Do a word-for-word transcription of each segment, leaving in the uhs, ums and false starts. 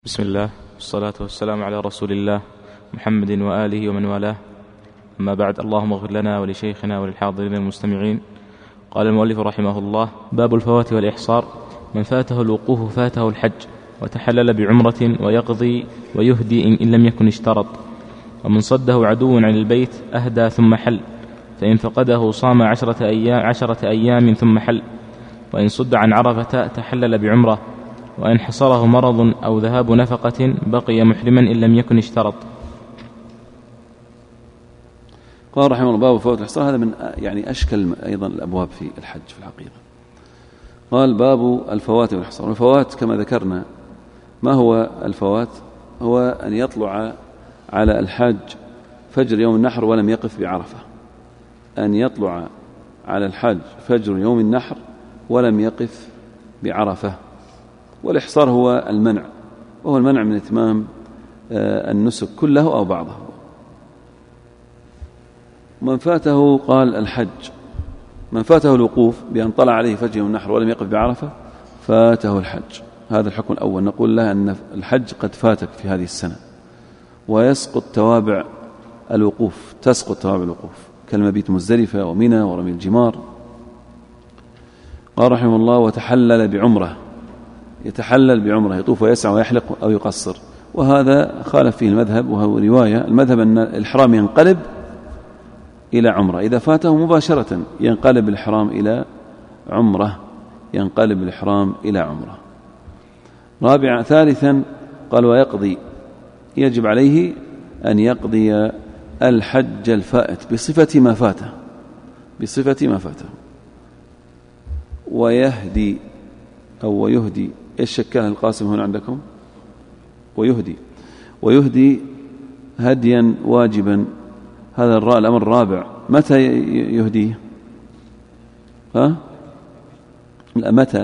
بسم الله والصلاة والسلام على رسول الله محمد وآله ومن والاه، أما بعد. اللهم اغفر لنا ولشيخنا وللحاضرين المستمعين. قال المؤلف رحمه الله: باب الفوات والإحصار. من فاته الوقوف فاته الحج، وتحلل بعمرة ويقضي ويهدي إن لم يكن اشترط. ومن صده عدو عن البيت أهدى ثم حل، فإن فقده صام عشرة أيام, عشرة أيام ثم حل. وإن صد عن عرفة تحلل بعمرة، وإن حصره مرض أو ذهاب نفقة بقي محرما إن لم يكن اشترط. قال رحمه الله: باب الفوات والإحصار. هذا من يعني أشكل أيضا الأبواب في الحج في الحقيقة. قال: باب الفوات والإحصار. الفوات كما ذكرنا، ما هو الفوات؟ هو أن يطلع على الحاج فجر يوم النحر ولم يقف بعرفة. أن يطلع على الحاج فجر يوم النحر ولم يقف بعرفة. والإحصار هو المنع، وهو المنع من إتمام النسك كله أو بعضه. من فاته قال الحج، من فاته الوقوف بأن طلع عليه فجر يوم النحر ولم يقف بعرفة فاته الحج. هذا الحكم الأول. نقول له أن الحج قد فاتك في هذه السنة، ويسقط توابع الوقوف، تسقط توابع الوقوف كالمبيت مزدلفة ومنى ورمي الجمار. قال رحمه الله: وتحلل بعمرة. يتحلل بعمرة، يطوف ويسعى ويحلق أو يقصر، وهذا خالف فيه المذهب، وهو رواية. المذهب أن الإحرام ينقلب إلى عمرة، إذا فاته مباشرة ينقلب الإحرام إلى عمرة، ينقلب الإحرام إلى عمرة. رابعا ثالثا قال: ويقضي. يجب عليه أن يقضي الحج الفائت بصفة ما فاته، بصفة ما فاته. ويهدي أو ويهدي. إيش شكلها القاسم هنا عندكم؟ ويهدي. ويهدي هديا واجبا. هذا الأمر الرابع. متى يهديه؟ ها؟ لا، متى؟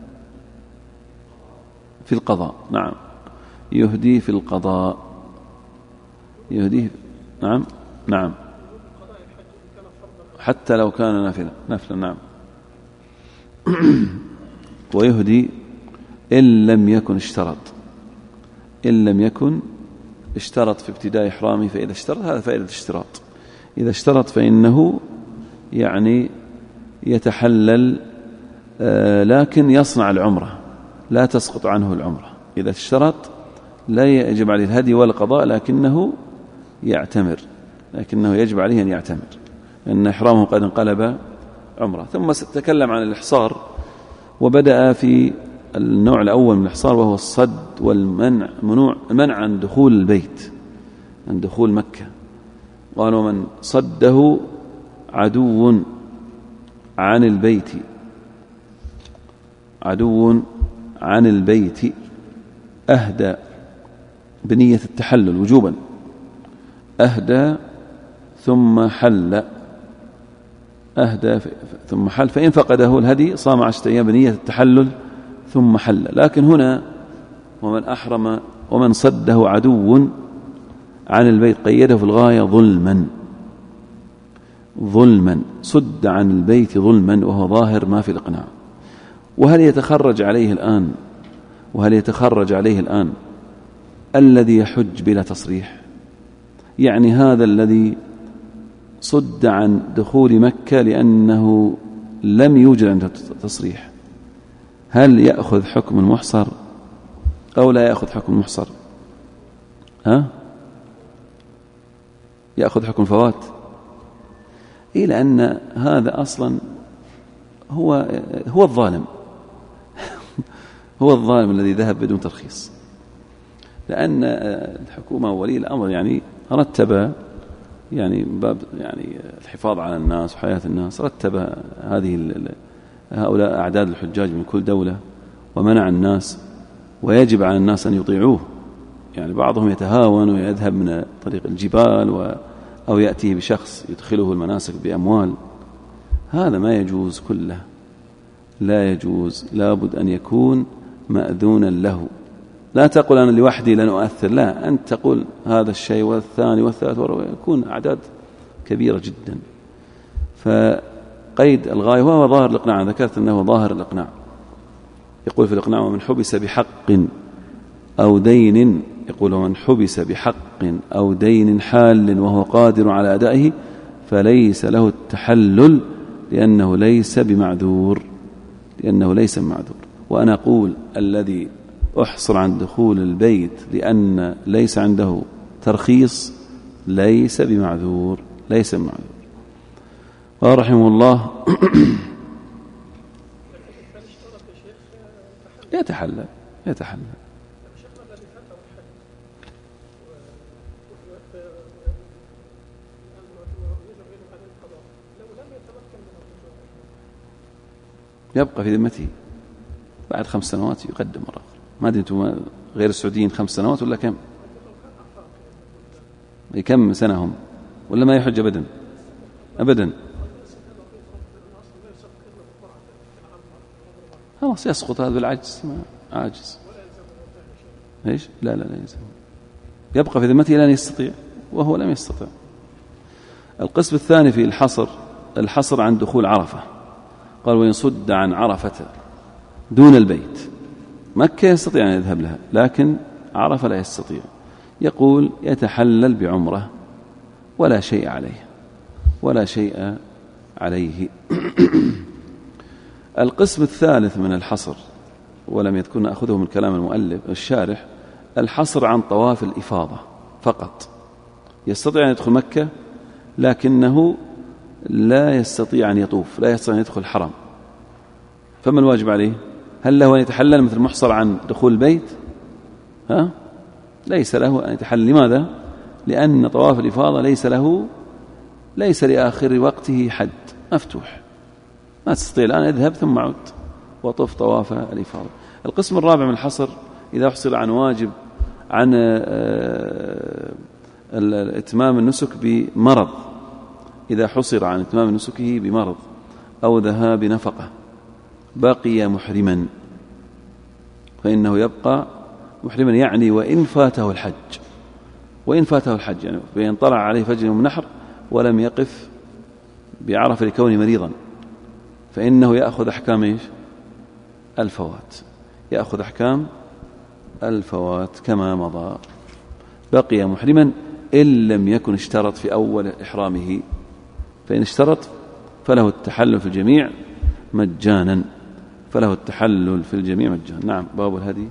في القضاء. نعم، يهدي في القضاء. يهديه. نعم نعم حتى لو كان نافلة نافلة. نعم. ويهدي إن لم يكن اشترط، إن لم يكن اشترط في ابتداء إحرامه. فإذا اشترط، هذا فائدة الاشتراط. إذا اشترط فإنه يعني يتحلل، آه لكن يصنع العمرة، لا تسقط عنه العمرة. إذا اشترط لا يجب عليه الهدي ولا القضاء، لكنه يعتمر، لكنه يجب عليه أن يعتمر، لأن إحرامه قد انقلب عمرة. ثم تكلم عن الإحصار، وبدأ في النوع الأول من الإحصار، وهو الصد والمنع، منوع المنع عن دخول البيت، عن دخول مكة. قال: ومن صده عدو عن البيت، عدو عن البيت أهدى بنية التحلل وجوبا، أهدى ثم حل، أهدى ثم حل، فإن فقده الهدي صام عشرة أيام بنية التحلل ثم حل. لكن هنا ومن أحرم ومن صده عدو عن البيت قيده في الغاية ظلما، ظلما صد عن البيت ظلما، وهو ظاهر ما في الإقناع. وهل يتخرج عليه الآن وهل يتخرج عليه الآن الذي يحج بلا تصريح؟ يعني هذا الذي صد عن دخول مكة لأنه لم يوجد عنده تصريح، هل يأخذ حكم المحصر أو لا يأخذ حكم المحصر؟ ها؟ يأخذ حكم الفوات. إيه، لأن هذا أصلا هو هو الظالم هو الظالم الذي ذهب بدون ترخيص، لأن الحكومة وولي الأمر يعني رتب يعني باب يعني الحفاظ على الناس وحياة الناس، رتب هذه هؤلاء أعداد الحجاج من كل دولة ومنع الناس، ويجب على الناس أن يطيعوه. يعني بعضهم يتهاون ويذهب من طريق الجبال و أو يأتي بشخص يدخله المناسك بأموال. هذا ما يجوز كله، لا يجوز، لابد أن يكون مأذونا له. لا تقول أنا لوحدي لن أؤثر، لا، أنت تقول هذا الشيء والثاني والثالث، ويكون أعداد كبيرة جدا. فقيد الغاية وهو ظاهر الإقناع، ذكرت أنه ظاهر الإقناع. يقول في الإقناع: ومن حبس بحق أو دين، يقول من حبس بحق أو دين حال وهو قادر على أدائه فليس له التحلل لأنه ليس بمعذور لأنه ليس بمعذور. وأنا أقول الذي أحصر عن دخول البيت لأن ليس عنده ترخيص ليس بمعذور ليس بمعذور. قال رحمه الله يتحلل يتحلل يبقى في ذمته بعد خمس سنوات يقدم مرة أخرى. ما أدري أنتم غير السعوديين خمس سنوات ولا كم؟ كم سنة هم ولا ما يحج أبدا أبدا؟ خلاص يسقط هذا بالعجز، ما عاجز. ايش؟ لا لا لا يلزم، يبقى في ذمته لن يستطيع وهو لم يستطع. القسم الثاني في الحصر، الحصر عن دخول عرفة. قال وإن صد عن عرفة دون البيت، مكة يستطيع أن يذهب لها لكن عرفة لا يستطيع. يقول يتحلل بعمرة ولا شيء عليه ولا شيء عليه. القسم الثالث من الحصر ولم يذكرن أخذه من كلام المؤلف الشارح، الحصر عن طواف الإفاضة فقط. يستطيع أن يدخل مكة لكنه لا يستطيع أن يطوف، لا يستطيع أن يدخل الحرم. فما الواجب عليه؟ هل له أن يتحلل مثل محصر عن دخول البيت؟ ها؟ ليس له أن يتحلل. لماذا؟ لأن طواف الإفاضة ليس له ليس لآخر وقته حد، مفتوح، ما تستطيع الآن اذهب ثم عد وطف طواف الإفاضة. القسم الرابع من الحصر إذا حصل عن واجب عن إتمام النسك بمرض، إذا حصر عن إتمام نسكه بمرض أو ذهاب نفقة بقي محرما، فإنه يبقى محرما. يعني وإن فاته الحج وإن فاته الحج يعني فإن طلع عليه فجر يوم النحر ولم يقف بعرفة لكونه مريضا فإنه يأخذ أحكام إيش؟ الفوات، يأخذ أحكام الفوات كما مضى. بقي محرما إن لم يكن اشترط في أول إحرامه، فإن اشترط فله التحلل في الجميع مجانا فله التحلل في الجميع مجانا. نعم. باب الهدي.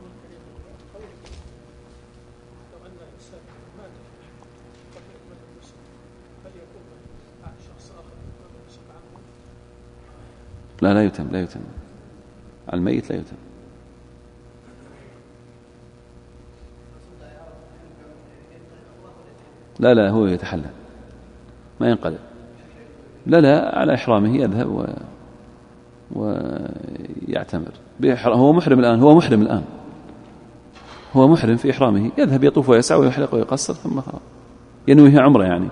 لا لا يتم لا يتم على الميت لا يتم. لا لا هو يتحلل ما ينقلب. لا لا على إحرامه يذهب و... ويعتمر. هو محرم الآن هو محرم الآن هو محرم في إحرامه، يذهب يطوف ويسعى ويحلق ويقصر ثم ينويه عمره. يعني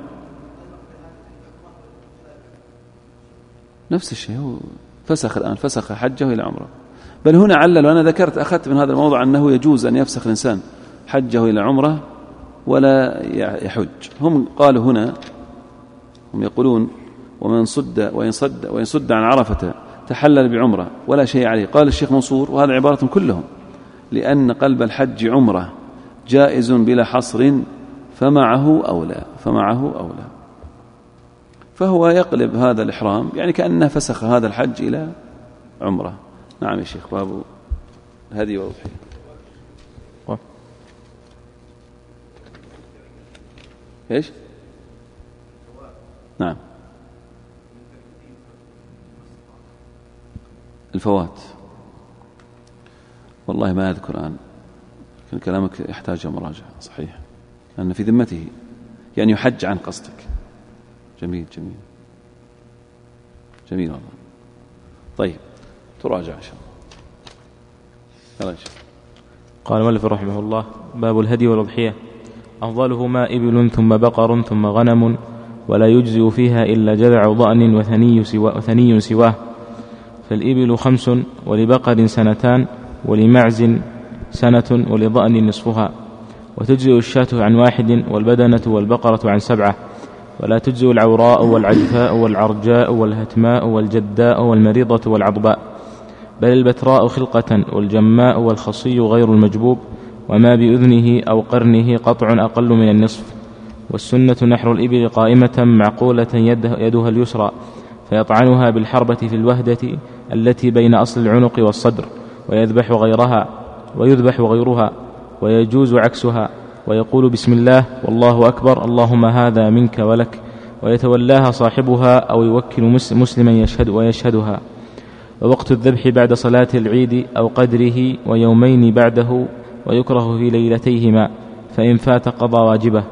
نفس الشيء، هو فسخ الآن فسخ حجه إلى عمره. بل هنا علل، وأنا ذكرت أخذت من هذا الموضوع أنه يجوز أن يفسخ الإنسان حجه إلى عمره ولا يحج. هم قالوا هنا، هم يقولون ومن صد وإن صد وإن صد عن عرفة تحلل بعمره ولا شيء عليه. قال الشيخ منصور وهذا عبارة كلهم، لأن قلب الحج عمره جائز بلا حصر فمعه أولى فمعه أولى فهو يقلب هذا الإحرام يعني كأنه فسخ هذا الحج إلى عمره. نعم يا شيخ. باب هدي وأضحية. إيش؟ نعم. الفوات والله ما أذكر الآن، لكن كلامك يحتاج مراجعة. صحيح أن في ذمته يعني يحج عن قصدك. جميل جميل جميل والله. طيب تراجع إن شاء الله. قال المؤلف رحمه الله باب الهدي والأضحية. أفضلهما إبل ثم بقر ثم غنم، ولا يجزئ فيها إلا جذع ضأن وثني, سوا وثني سواه. فالإبل خمس، ولبقر سنتان، ولمعز سنة، ولضأن نصفها. وتجزئ الشاة عن واحد، والبدنة والبقرة عن سبعة. ولا تجزئ العوراء والعجفاء والعرجاء والهتماء والجداء والمريضة والعضباء، بل البتراء خلقة، والجماء والخصي غير المجبوب، وما بأذنه أو قرنه قطع أقل من النصف. والسنة نحر الإبل قائمة معقولة يدها اليسرى، فيطعنها بالحربة في الوهدة التي بين أصل العنق والصدر، ويذبح غيرها ويذبح غيرها، ويجوز عكسها، ويقول بسم الله والله أكبر اللهم هذا منك ولك، ويتولاها صاحبها أو يوكل مسلما يشهد ويشهدها. ووقت الذبح بعد صلاة العيد أو قدره ويومين بعده، ويكره في ليلتيهما، فإن فات قضى واجبه.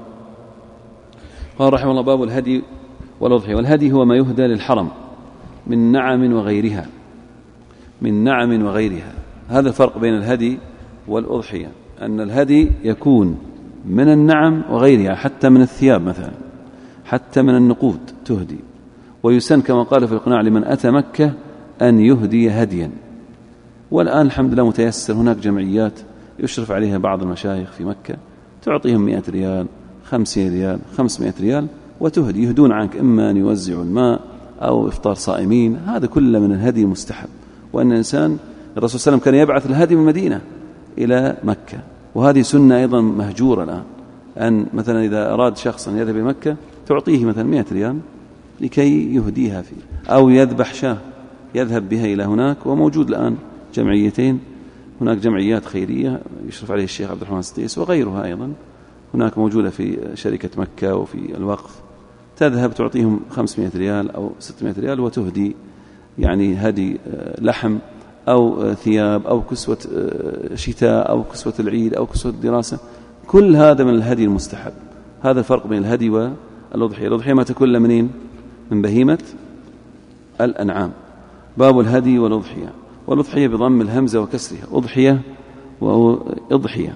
قال رحمه الله: باب الهدي والأضحية. والهدي هو ما يهدى للحرم من نعم وغيرها، من نعم وغيرها. هذا الفرق بين الهدي والأضحية، أن الهدي يكون من النعم وغيرها، حتى من الثياب مثلا، حتى من النقود تهدي. ويسن كما قال في الإقناع لمن أتى مكة أن يهدي هديا. والآن الحمد لله متيسر، هناك جمعيات يشرف عليها بعض المشايخ في مكة، تعطيهم مئة ريال، خمسين ريال، خمسمائة ريال، وتهدي، يهدون عنك إما أن يوزعوا الماء أو إفطار صائمين. هذا كله من الهدي المستحب. وأن الإنسان الرسول صلى الله عليه وسلم كان يبعث الهدي من المدينة إلى مكة، وهذه سنة أيضا مهجورة الآن، أن مثلا إذا أراد شخص أن يذهب إلى مكة تعطيه مثلا مئة ريال لكي يهديها فيه، أو يذبح شاه يذهب بها إلى هناك. وموجود الآن جمعيتين، هناك جمعيات خيرية يشرف عليه الشيخ عبد الرحمن السديس وغيرها أيضا، هناك موجودة في شركة مكة وفي الوقف، تذهب تعطيهم خمسمائة ريال أو ستمائة ريال وتهدي يعني هدي لحم أو ثياب أو كسوة شتاء أو كسوة العيد أو كسوة الدراسة. كل هذا من الهدي المستحب. هذا الفرق بين الهدي والأضحية. الأضحية ما تكون منين؟ من بهيمة الأنعام. باب الهدي والأضحية. والأضحية بضم الهمزة وكسرها، أضحية وأضحية،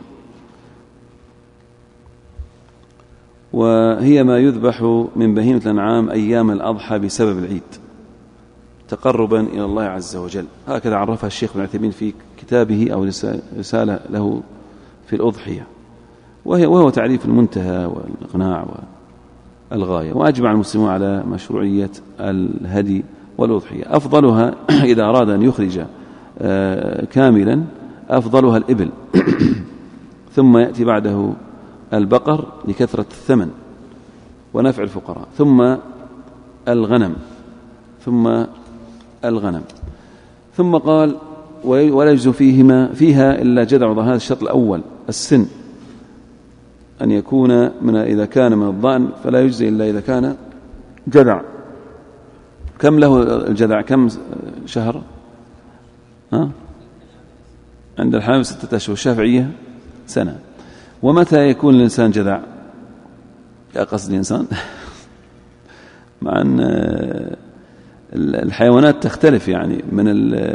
وهي ما يذبح من بهيمة الأنعام أيام الأضحى بسبب العيد تقربا إلى الله عز وجل. هكذا عرفها الشيخ ابن عثيمين في كتابه أو رسالة له في الأضحية، وهي وهو تعريف المنتهى والإقناع والغاية. وأجمع المسلمون على مشروعية الهدي والأضحية. أفضلها إذا أراد أن يخرج كاملا أفضلها الإبل، ثم يأتي بعده البقر لكثرة الثمن ونفع الفقراء، ثم الغنم، ثم الغنم ثم قال: ولا يجزي فيهما فيها إلا جدع. هذا الشرط الأول، السن، أن يكون من إذا كان من الضأن فلا يجزي إلا إذا كان جدع. كم له الجدع؟ كم شهر؟ ها؟ عند الحامل ستة أشهر، الشافعية سنة. ومتى يكون الإنسان جدع؟ يا قصد الإنسان مع أن الحيوانات تختلف، يعني من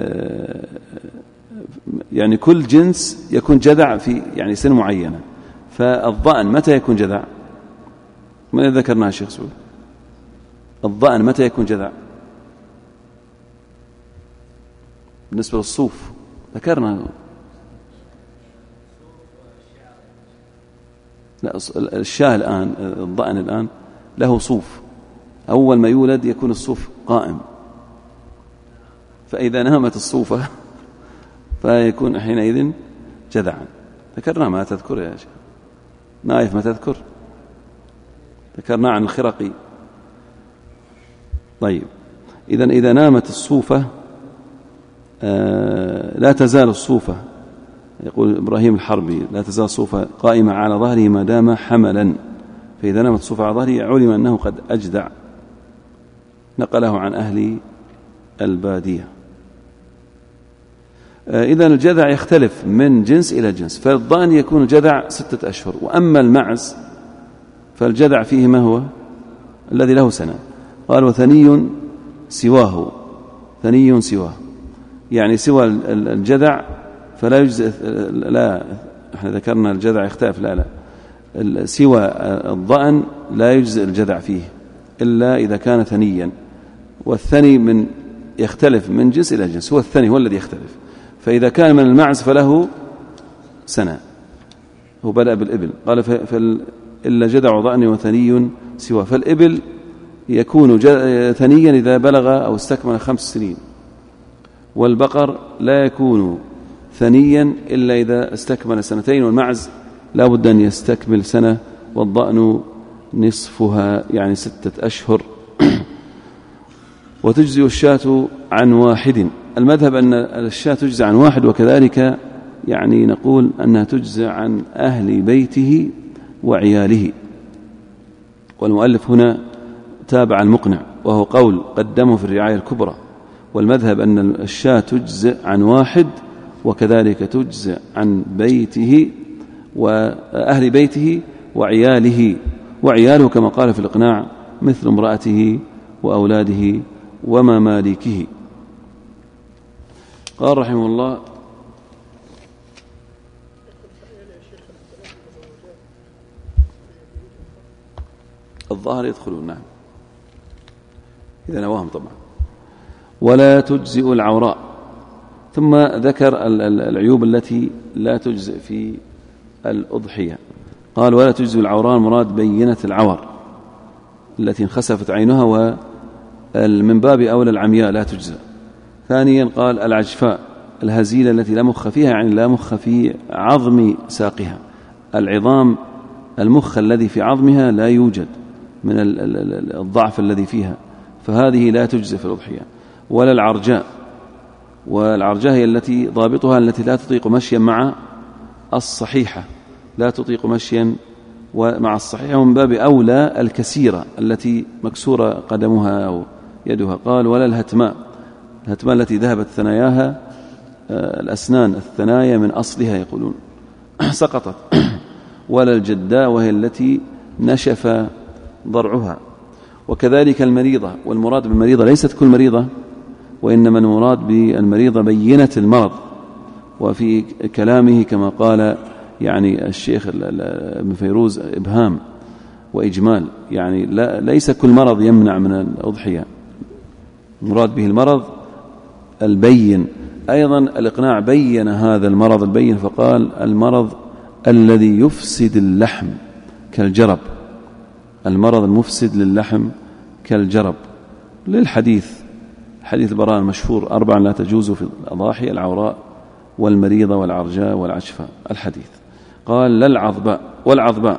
يعني كل جنس يكون جدع في يعني سن معينة. فالضأن متى يكون جدع؟ ما ذكرناها الشيخ سعود. الضأن متى يكون جدع؟ بالنسبة للصوف ذكرنا. لا، الشاه الآن، الضأن الآن له صوف، أول ما يولد يكون الصوف قائم، فإذا نامت الصوفة فيكون حينئذ جدعا. ذكرنا ما تذكر يا شيخ نايف، ما تذكر؟ ذكرنا عن الخرقي. طيب، إذن إذا نامت الصوفة آه لا تزال الصوفة، يقول إبراهيم الحربي: لا تزال الصوفة قائمة على ظهره ما دام حملا، فإذا نامت الصوفة على ظهره علم أنه قد أجدع. نقله عن أهل البادية. إذا الجذع يختلف من جنس إلى جنس، فالضأن يكون الجذع ستة أشهر، وأما المعز فالجذع فيه ما هو الذي له سنة. قال: وثني سواه، ثني سواه يعني سوى الجذع فلا يجزئ. لا، احنا ذكرنا الجذع يختلف، لا لا سوى الضأن لا يجزئ الجذع فيه إلا إذا كان ثنيا. والثني من يختلف من جنس إلى جنس، هو الثني هو الذي يختلف. فإذا كان من المعز فله سنة، هو بدأ بالإبل. قال: إلا جدع ضأن وثني سواه. فالإبل يكون ثنيا إذا بلغ أو استكمل خمس سنين، والبقر لا يكون ثنيا إلا إذا استكمل سنتين، والمعز لا بد أن يستكمل سنة، والضأن نصفها يعني ستة أشهر. وتجزي الشاة عن واحد. المذهب أن الشاة تجزي عن واحد، وكذلك يعني نقول أنها تجزي عن أهل بيته وعياله. والمؤلف هنا تابع المقنع، وهو قول قدمه في الرعاية الكبرى. والمذهب أن الشاة تجزي عن واحد، وكذلك تجزي عن بيته وأهل بيته وعياله. وعياله كما قال في الإقناع مثل امرأته وأولاده ومماليكه. قال رحمه الله: الظاهر يدخلون، نعم إذا نواهم طبعا. ولا تجزئ العوراء. ثم ذكر العيوب التي لا تجزئ في الأضحية. قال: ولا تجزئ العوراء، المراد بينة العور التي انخسفت عينها، ومن باب أولى العمياء لا تجزئ. ثانيا قال: العجفاء، الهزيلة التي لا مخ فيها، يعني لا مخ في عظم ساقها، العظام المخ الذي في عظمها لا يوجد من الضعف الذي فيها، فهذه لا تجزئ في الأضحية. ولا العرجاء، والعرجاء هي التي ضابطها التي لا تطيق مشيا مع الصحيحة، لا تطيق مشيا ومع الصحيحة، ومن باب أولى الكسيرة التي مكسورة قدمها أو يدها. قال: ولا الهتماء، الهتماء التي ذهبت ثناياها الأسنان الثنايا من أصلها يقولون سقطت. ولا الجداء، وهي التي نشف ضرعها. وكذلك المريضة، والمراد بالمريضة ليست كل مريضة، وإنما المراد بالمريضة بينة المرض. وفي كلامه كما قال يعني الشيخ ابن فيروز إبهام وإجمال، يعني لا ليس كل مرض يمنع من الأضحية، المراد به المرض البين. أيضا الإقناع بين هذا المرض البين، فقال: المرض الذي يفسد اللحم كالجرب، المرض المفسد للحم كالجرب، للحديث حديث البراء المشهور: أربعا لا تجوز في الأضاحي: العوراء والمريضة والعرجاء والعجفاء، الحديث. قال: لا العظباء. والعظباء،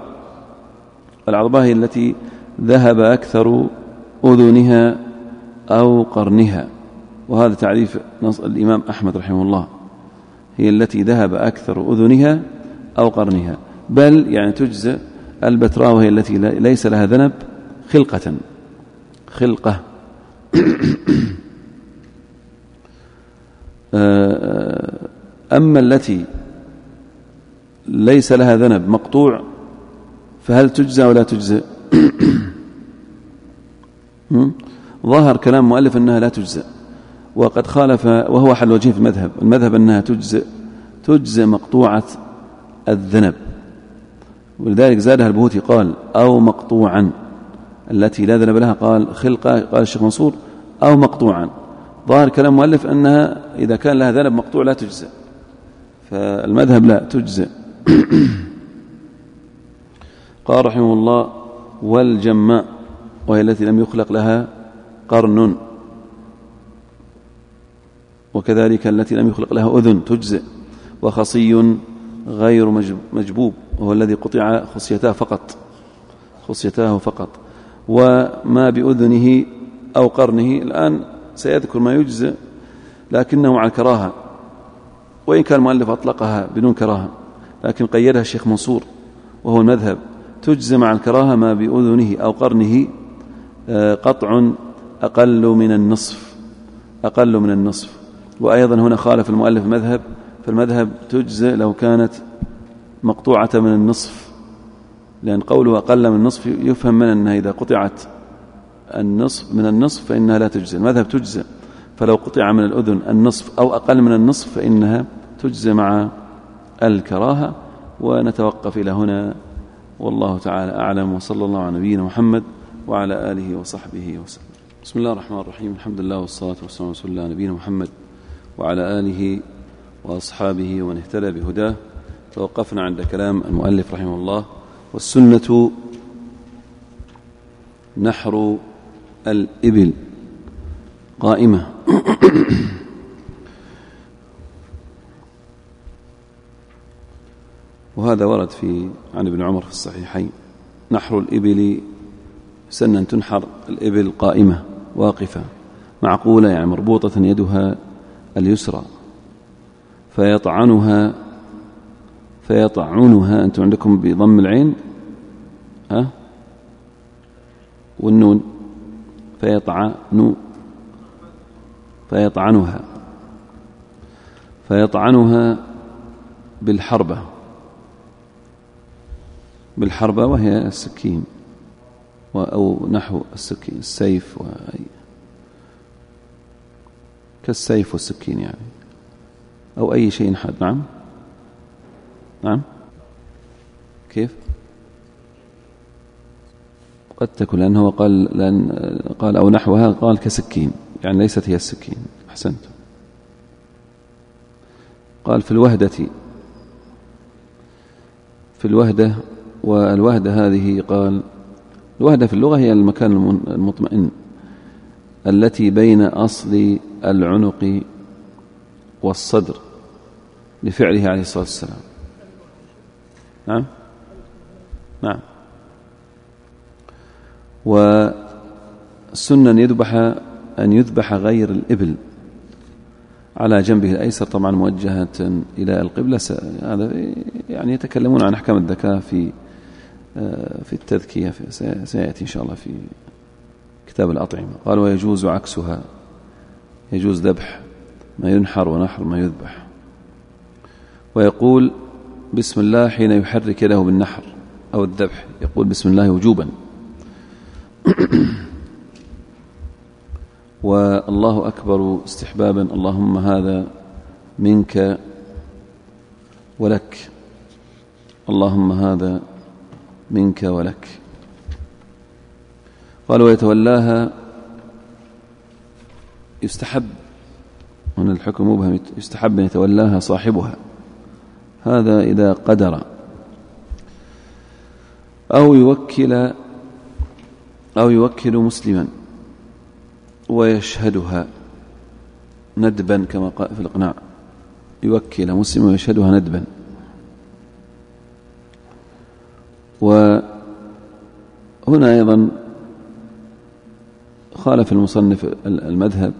العظباء هي التي ذهب أكثر أذنها أو قرنها، وهذا تعريف الإمام أحمد رحمه الله، هي التي ذهب أكثر أذنها أو قرنها. بل يعني تجزئ البتراء، وهي التي ليس لها ذنب خلقة خلقة أما التي ليس لها ذنب مقطوع فهل تجزى ولا تجزئ؟ ظاهر كلام مؤلف أنها لا تجزئ، وقد خالف، وهو حل وجهه في المذهب. المذهب أنها تجزئ تجزئ مقطوعة الذنب، ولذلك زادها البهوتي قال: أو مقطوعا، التي لا ذنب لها قال خلقة، قال الشيخ منصور أو مقطوعا. ظاهر كلام مؤلف أنها إذا كان لها ذنب مقطوع لا تجزئ، فالمذهب لا تجزئ. قال رحمه الله: والجماء، وهي التي لم يخلق لها قرن، وكذلك التي لم يخلق لها أذن تجزئ. وخصي غير مجبوب، وهو الذي قطع خصيتاه فقط خصيتاه فقط وما بأذنه أو قرنه. الآن سيذكر ما يجزئ لكنه مع الكراهة، وإن كان المؤلف أطلقها بدون كراهة، لكن قيدها الشيخ منصور وهو المذهب: تجزئ مع الكراهة ما بأذنه أو قرنه قطع أقل من النصف أقل من النصف. وأيضا هنا خالف المؤلف المذهب، فالمذهب تجزئ لو كانت مقطوعة من النصف، لأن قوله أقل من النصف يفهم من أنها إذا قطعت النصف من النصف فإنها لا تجزئ. المذهب تجزئ، فلو قطع من الأذن النصف أو أقل من النصف فإنها تجزئ مع الكراهة. ونتوقف إلى هنا، والله تعالى أعلم، وصلى الله على نبينا محمد وعلى آله وصحبه وسلم. بسم الله الرحمن الرحيم، الحمد لله والصلاة والسلام على رسول الله نبينا محمد وعلى آله وأصحابه ومن اهتدى بهداه. توقفنا عند كلام المؤلف رحمه الله: والسنة نحر الإبل قائمة. وهذا ورد في عن ابن عمر في الصحيحين: نحر الإبل سنا تنحر الإبل قائمة واقفة معقولة، يعني مربوطة يدها اليسرى، فيطعنها فيطعنها أنتم عندكم بضم العين ها والنون، فيطعن فيطعنها فيطعنها بالحربة بالحربة وهي السكين أو نحو السكين السيف كالسيف والسكين يعني، أو أي شيء حاد. نعم نعم كيف قد تكون، لأنه قال لأن قال أو نحوها، قال كسكين، يعني ليست هي السكين. أحسنت. قال في الوهدة في الوهدة والوهدة هذه، قال الوهدة في اللغة هي المكان المطمئن التي بين أصل العنق والصدر لفعله عليه الصلاة والسلام. نعم نعم. والسنة يذبح أن يذبح غير الإبل على جنبه الأيسر، طبعا موجهة إلى القبلة. هذا يعني يتكلمون عن أحكام الذكاء في في التذكية، سيأتي إن شاء الله في كتاب الأطعمة. قال ويجوز عكسها، يجوز ذبح ما ينحر ونحر ما يذبح. ويقول بسم الله حين يحرك يده بالنحر أو الذبح، يقول بسم الله وجوبا. والله أكبر استحبابا، اللهم هذا منك ولك، اللهم هذا منك ولك. قال ويتولاها، يستحب، هنا الحكم مبهم، يستحب أن يتولاها صاحبها، هذا إذا قدر، أو يوكل أو يوكل مسلما ويشهدها ندبا كما قال في الإقناع، يوكل مسلما ويشهدها ندبا. وهنا أيضا خالف المصنف المذهب،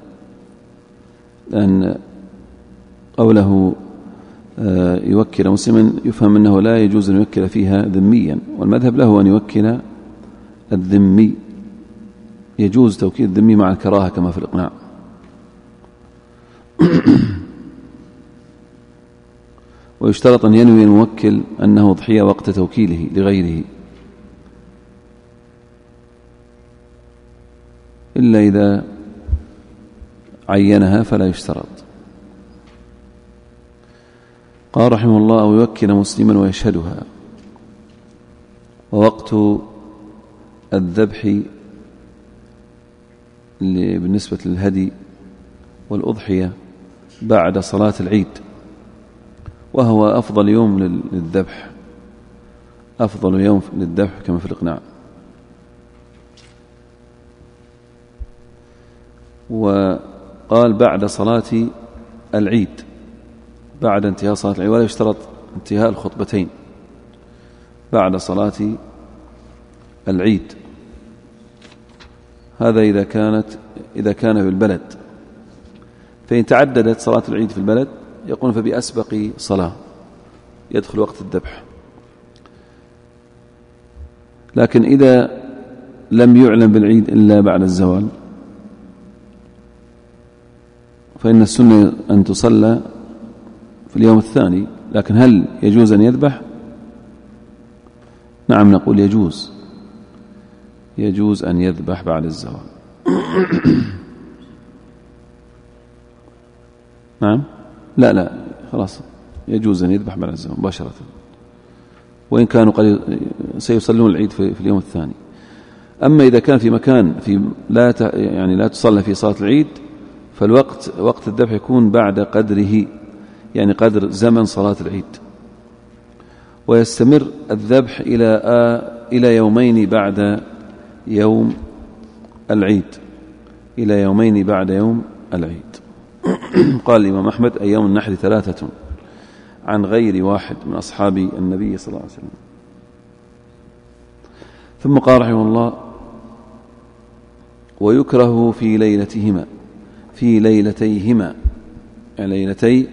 أن قوله يوكل مسلما يفهم أنه لا يجوز أن يوكل فيها ذميا، والمذهب له أن يوكل الذمي، يجوز توكيل الذمي مع الكراهة كما في الإقناع. ويشترط أن ينوي الموكل أنه ضحية وقت توكيله لغيره، إلا إذا عينها فلا يشترط. قال رحمه الله أو يوكل مسلما ويشهدها. ووقت الذبح بالنسبة للهدي والأضحية بعد صلاة العيد، وهو أفضل يوم للذبح، أفضل يوم للذبح كما في الإقناع. وقال بعد صلاة العيد، بعد انتهاء صلاة العيد، ولا يشترط انتهاء الخطبتين، بعد صلاة العيد. هذا إذا كانت إذا كان بالبلد، فإن تعددت صلاة العيد في البلد يقول فبأسبق صلاة يدخل وقت الذبح. لكن إذا لم يعلم بالعيد إلا بعد الزوال فإن السنة أن تصلى في اليوم الثاني. لكن هل يجوز أن يذبح؟ نعم، نقول يجوز، يجوز أن يذبح بعد الزوال. نعم، لا لا خلاص، يجوز أن يذبح بعد الزوال مباشرة، وإن كانوا قد سيصلون العيد في اليوم الثاني. أما إذا كان في مكان في لا يعني لا تصلى في صلاة العيد، فالوقت وقت الذبح يكون بعد قدره، يعني قدر زمن صلاة العيد، ويستمر الذبح إلى آ إلى يومين بعد يوم العيد، إلى يومين بعد يوم العيد. قال الإمام أحمد أيام النحر ثلاثة: عن غير واحد من أصحاب النبي صلى الله عليه وسلم. ثم قال رحمه الله: ويكره في ليلتهما في ليلتيهما يعني ليلتي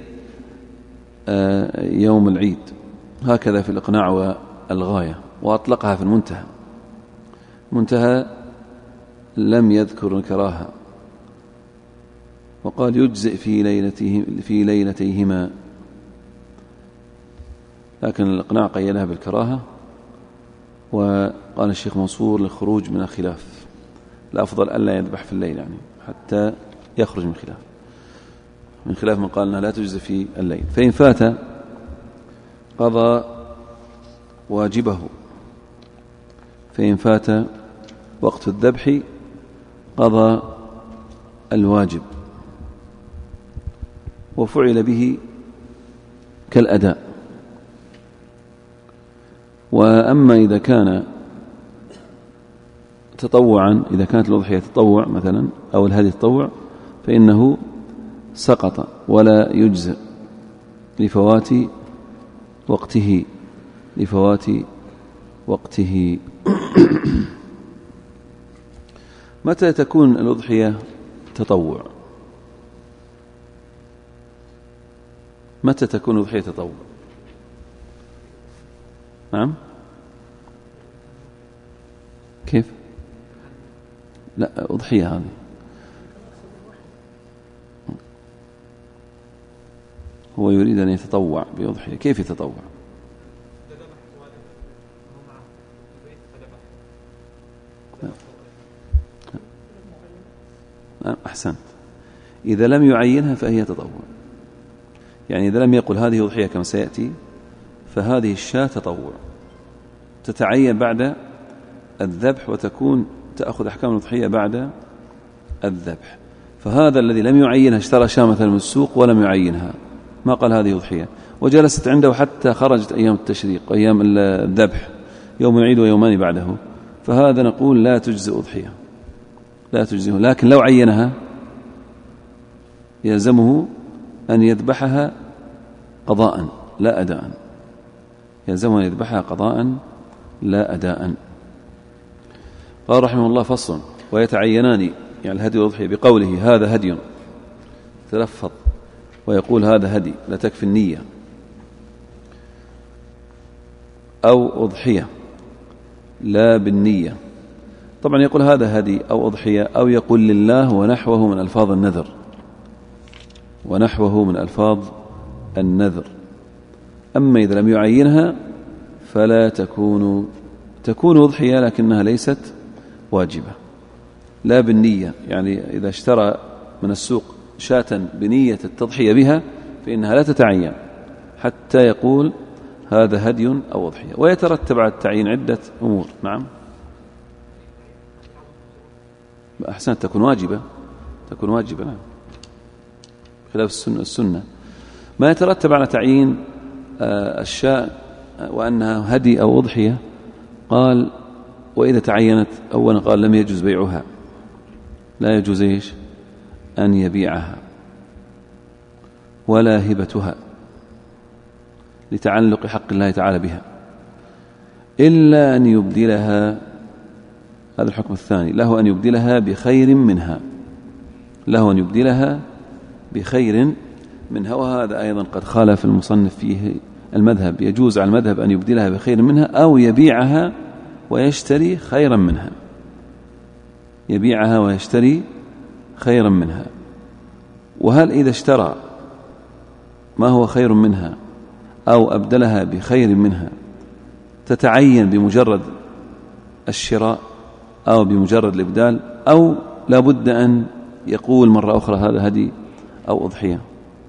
يوم العيد، هكذا في الإقناع والغاية، وأطلقها في المنتهى. منتهى لم يذكر الكراهة، وقال يجزئ في ليلته في ليلتيهما، لكن الإقناع قيدها بالكراهة. وقال الشيخ منصور للخروج من الخلاف، الأفضل ألا يذبح في الليل يعني حتى يخرج من خلاف من خلاف من قال أنها لا تجزئ في الليل. فإن فات قضى واجبه، فإن فات وقت الذبح قضى الواجب، وفعل به كالأداء. وأما إذا كان تطوعا، إذا كانت الأضحية تطوع مثلا أو الهدي تطوع، فإنه سقط ولا يجزئ لفوات وقته لفوات وقته. متى تكون الأضحية تطوع؟ متى تكون الأضحية تطوع؟ نعم، كيف؟ لا، أضحية هذه هو يريد أن يتطوع بأضحية، كيف يتطوع؟ أحسنت، إذا لم يعينها فهي تطوع، يعني إذا لم يقل هذه أضحية كما سيأتي، فهذه الشاة تطوع تتعين بعد الذبح، وتكون تأخذ أحكام الأضحية بعد الذبح. فهذا الذي لم يعينها، اشترى شاة مثلا من السوق ولم يعينها، ما قال هذه أضحية، وجلست عنده حتى خرجت أيام التشريق أيام الذبح، يوم يعيد ويومان بعده، فهذا نقول لا تجزئ أضحية، لا تجزئه. لكن لو عينها يلزمه أن يذبحها قضاء لا أداء، يلزمه أن يذبحها قضاء لا أداء. قال رحمه الله: فصل: ويتعينان يعني الهدي والأضحية بقوله هذا هدي، تلفظ ويقول هذا هدي، لا تكفي النية، أو أضحية لا بالنية. طبعا يقول هذا هدي أو أضحية، أو يقول لله ونحوه من ألفاظ النذر ونحوه من ألفاظ النذر. أما إذا لم يعينها فلا تكون تكون أضحية، لكنها ليست واجبة، لا بالنية. يعني إذا اشترى من السوق شاة بنية التضحية بها فإنها لا تتعين حتى يقول هذا هدي أو أضحية. ويترتب على التعيين عدة أمور. نعم، أحسن، تكون واجبة تكون واجبة نعم، خلاف السنة. السنة ما يترتب على تعيين الشاة وأنها هدي أو أضحية. قال: وإذا تعينت، أولا قال لم يجوز بيعها، لا يجوز إيش؟ أن يبيعها، ولا هبتها لتعلق حق الله تعالى بها، إلا أن يبدلها. هذا الحكم الثاني، له أن يبدلها بخير منها له أن يبدلها بخير منها. وهذا أيضا قد خالف المصنف فيه المذهب، يجوز على المذهب أن يبدلها بخير منها، أو يبيعها ويشتري خيرا منها يبيعها ويشتري خيرا منها. وهل إذا اشترى ما هو خير منها أو أبدلها بخير منها تتعين بمجرد الشراء أو بمجرد الإبدال، أو لابد أن يقول مرة أخرى هذا هدي أو أضحية؟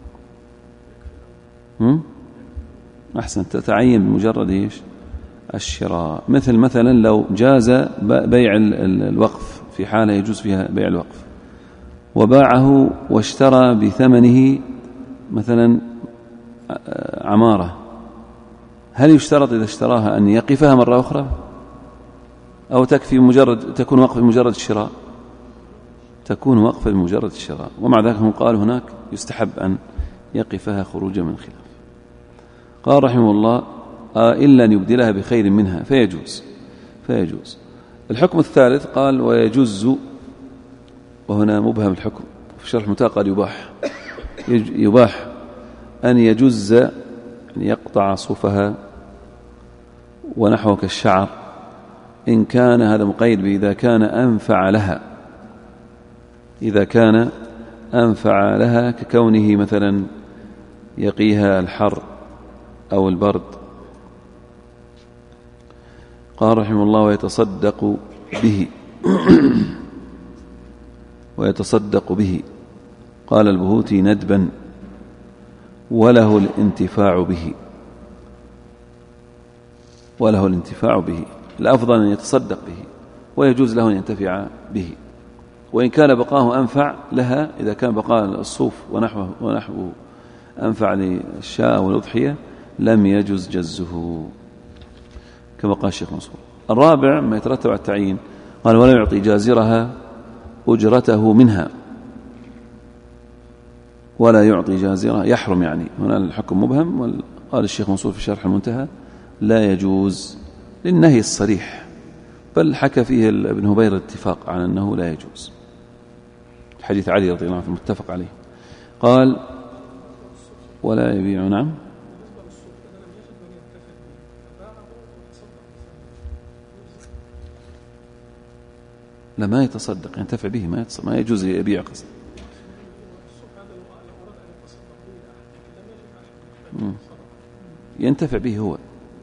أحسن، تتعين بمجرد إيش؟ الشراء. مثل مثلا لو جاز بيع الوقف في حالة يجوز فيها بيع الوقف، وباعه واشترى بثمنه مثلا عمارة، هل يشترط إذا اشتراها أن يقفها مرة أخرى، أو تكفي مجرد تكون وقف بمجرد الشراء؟ تكون وقف بمجرد الشراء. ومع ذلك هم قالوا هناك يستحب أن يقفها خروجا من خلاف. قال رحمه الله آه إلا أن يبدلها بخير منها فيجوز فيجوز الحكم الثالث قال ويجوز، وهنا مبهم الحكم، في شرح المنتهى قال يباح يباح أن يجز، أن يقطع صوفها ونحوه كالشعر، إن كان هذا مقيد بإذا كان أنفع لها، إذا كان أنفع لها ككونه مثلا يقيها الحر أو البرد. قال رحمه الله ويتصدق به ويتصدق به. قال البهوتي ندبا وله الانتفاع به، وله الانتفاع به، الأفضل أن يتصدق به ويجوز له أن ينتفع به، وإن كان بقاه أنفع لها، إذا كان بقاء الصوف ونحوه, ونحوه أنفع للشاء والأضحية لم يجوز جزه كما قال الشيخ منصور. الرابع ما يترتب على التعيين، قال ولا يعطي جازرها أجرته منها، ولا يعطي جازرها يحرم، يعني هنا الحكم مبهم. قال الشيخ منصور في شرح المنتهى لا يجوز للنهي الصريح، بل حكى فيه ابن هبير الاتفاق على أنه لا يجوز، حديث علي رضي الله عنه متفق عليه. قال ولا يبيع، نعم لا ما يتصدق ينتفع به، ما, ما يجوز يبيع قصد ينتفع به هو،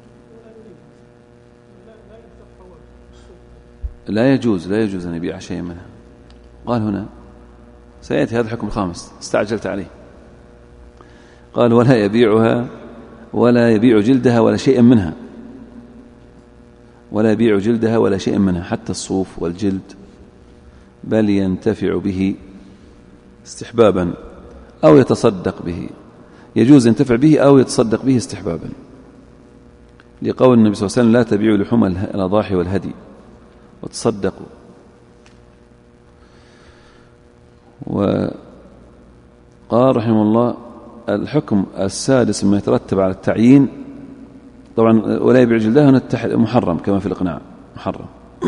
لا يجوز لا يجوز أن يبيع شيئا منها. قال هنا سيأتي هذا الحكم الخامس استعجلت عليه، قال ولا يبيعها ولا يبيع جلدها ولا شيئا منها، ولا يبيع جلدها ولا شيئا منها حتى الصوف والجلد، بل ينتفع به استحبابا أو يتصدق به، يجوز ينتفع به أو يتصدق به استحبابا، لقول النبي صلى الله عليه وسلم لا تبيعوا لحوم الأضاحي والهدي وتصدقوا. وقال رحمه الله الحكم السادس ما يترتب على التعيين، طبعا ولا يبيع جلدها هنا محرم كما في الإقناع محرم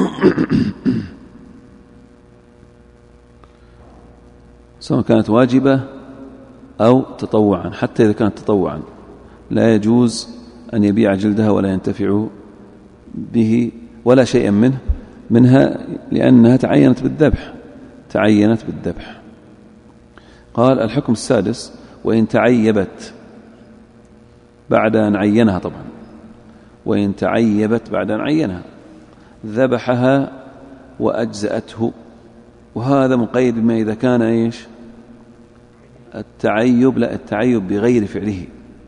سواء كانت واجبة أو تطوعا، حتى إذا كانت تطوعا لا يجوز أن يبيع جلدها ولا ينتفع به ولا شيئا منه منها، لأنها تعينت بالذبح تعينت بالذبح. قال الحكم السادس وإن تعيبت بعد أن عينها، طبعا وإن تعيبت بعد أن عينها ذبحها وأجزأته، وهذا مقيد بما إذا كان إيش التعيب، لا التعيب بغير فعله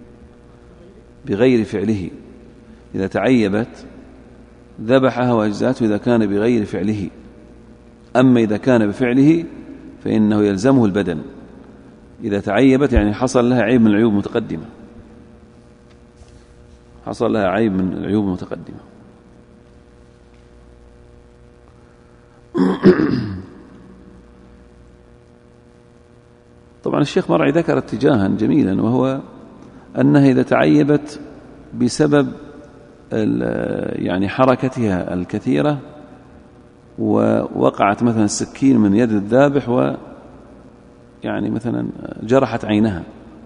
بغير فعله إذا تعيبت ذبحها وأجزأته إذا كان بغير فعله، أما إذا كان بفعله فإنه يلزمه البدن. إذا تعيبت يعني حصل لها عيب من العيوب المتقدمة، حصل لها عيب من العيوب المتقدمة. طبعا الشيخ مرعي ذكر اتجاها جميلا، وهو أنها إذا تعيبت بسبب يعني حركتها الكثيرة ووقعت مثلا السكين من يد الذابح و يعني مثلا جرحت عينها